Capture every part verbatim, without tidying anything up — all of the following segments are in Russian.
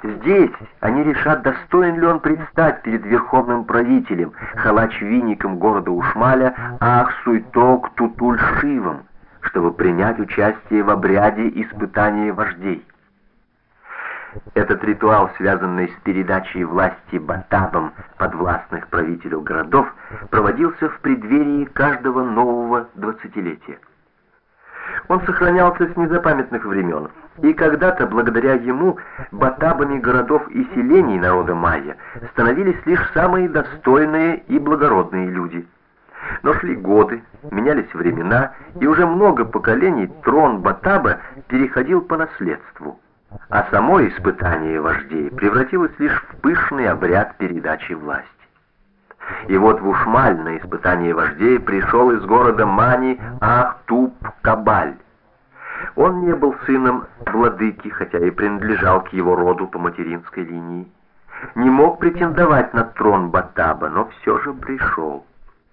Здесь они решат, достоин ли он предстать перед верховным правителем, халач-винником города Ушмаля Ах-Суйток-Тутуль-Шивом, чтобы принять участие в обряде испытания вождей. Этот ритуал, связанный с передачей власти Батабам подвластных правителю городов, проводился в преддверии каждого нового двадцатилетия. Он сохранялся с незапамятных времен, и когда-то, благодаря ему, батабами городов и селений народа майя становились лишь самые достойные и благородные люди. Но шли годы, менялись времена, и уже много поколений трон Батаба переходил по наследству, а само испытание вождей превратилось лишь в пышный обряд передачи власти. И вот в Ушмаль на испытание вождей пришел из города Мани Ах-Туп-Кабаль. Он не был сыном владыки, хотя и принадлежал к его роду по материнской линии. Не мог претендовать на трон Батаба, но все же пришел.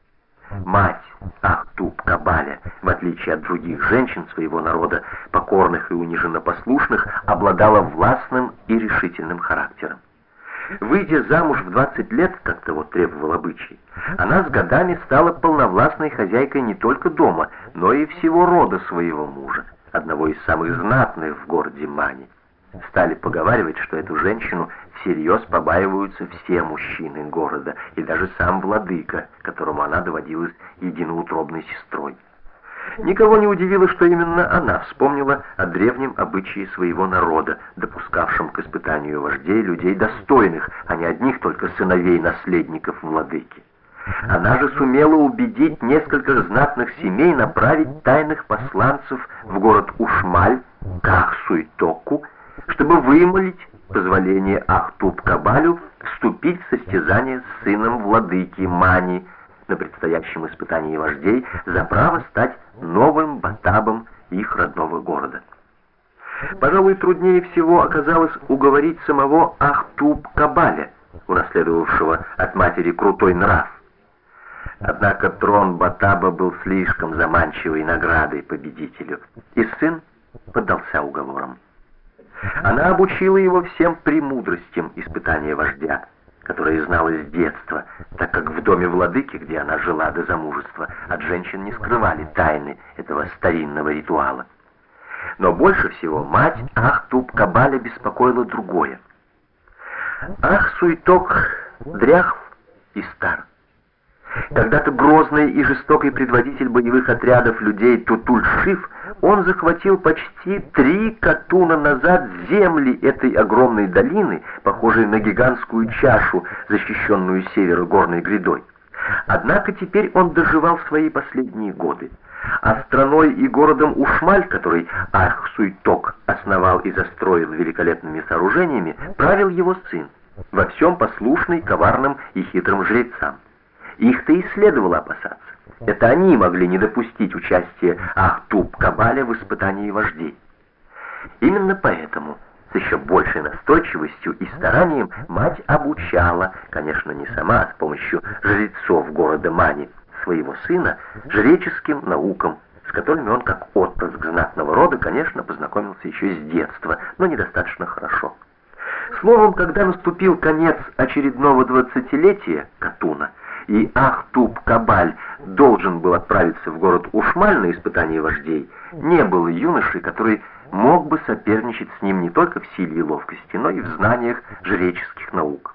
Мать Ах-Туп-Кабаля, в отличие от других женщин своего народа, покорных и униженно-послушных, обладала властным и решительным характером. Выйдя замуж в двадцать лет, как того требовал обычай, она с годами стала полновластной хозяйкой не только дома, но и всего рода своего мужа, одного из самых знатных в городе Мани. Стали поговаривать, что эту женщину всерьез побаиваются все мужчины города, и даже сам владыка, которому она доводилась единоутробной сестрой. Никого не удивило, что именно она вспомнила о древнем обычае своего народа, допускавшем к испытанию вождей людей достойных, а не одних только сыновей наследников владыки. Она же сумела убедить несколько знатных семей направить тайных посланцев в город Ушмаль, к Ах-Суйтоку, чтобы вымолить позволение Ах-Туп-Кабалю вступить в состязание с сыном владыки Мани на предстоящем испытании вождей за право стать новым батабом их родного города. Пожалуй, труднее всего оказалось уговорить самого Ах-Туп-Кабаля, унаследовавшего от матери крутой нрав. Однако трон Батаба был слишком заманчивой наградой победителю, и сын поддался уговорам. Она обучила его всем премудростям испытания вождя, которые знала с детства, так как в доме владыки, где она жила до замужества, от женщин не скрывали тайны этого старинного ритуала. Но больше всего мать Ах-Туп-Кабаля беспокоила другое. Ах-Суйток дряхл и стар. Когда-то грозный и жестокий предводитель боевых отрядов людей Тутуль-Шив, он захватил почти три катуна назад земли этой огромной долины, похожей на гигантскую чашу, защищенную северо-горной грядой. Однако теперь он доживал свои последние годы, а страной и городом Ушмаль, который Ах-Суйток основал и застроил великолепными сооружениями, правил его сын, во всем послушный коварным и хитрым жрецам. Их-то и следовало опасаться. Это они могли не допустить участия Ах-Туп-Кабаля в испытании вождей. Именно поэтому, с еще большей настойчивостью и старанием, мать обучала, конечно, не сама, а с помощью жрецов города Мани, своего сына, жреческим наукам, с которыми он, как отпрыск знатного рода, конечно, познакомился еще с детства, но недостаточно хорошо. Словом, когда наступил конец очередного двадцатилетия Катуна, и Ах-Туп-Кабаль должен был отправиться в город Ушмаль на испытание вождей, не было юноши, который мог бы соперничать с ним не только в силе и ловкости, но и в знаниях жреческих наук.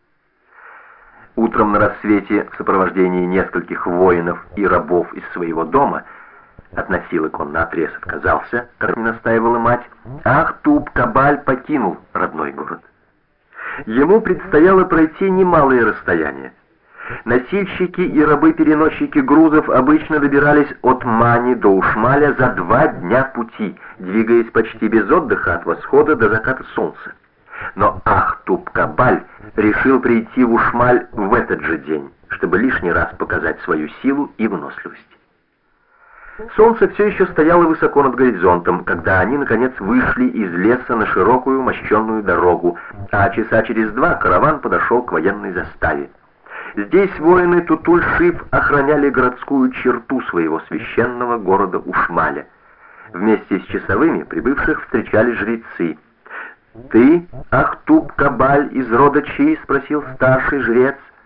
Утром на рассвете в сопровождении нескольких воинов и рабов из своего дома, от носилок он наотрез отказался, как не настаивала мать, Ах-Туп-Кабаль покинул родной город. Ему предстояло пройти немалое расстояние. Носильщики и рабы-переносчики грузов обычно добирались от Мани до Ушмаля за два дня пути, двигаясь почти без отдыха от восхода до заката солнца. Но Ах-Туп-Кабаль решил прийти в Ушмаль в этот же день, чтобы лишний раз показать свою силу и выносливость. Солнце все еще стояло высоко над горизонтом, когда они, наконец, вышли из леса на широкую мощенную дорогу, а часа через два караван подошел к военной заставе. Здесь воины Тутуль-Шив охраняли городскую черту своего священного города Ушмаля. Вместе с часовыми прибывших встречали жрецы. «Ты, Ахтуб-Кабаль из рода Чи?» — спросил старший жрец.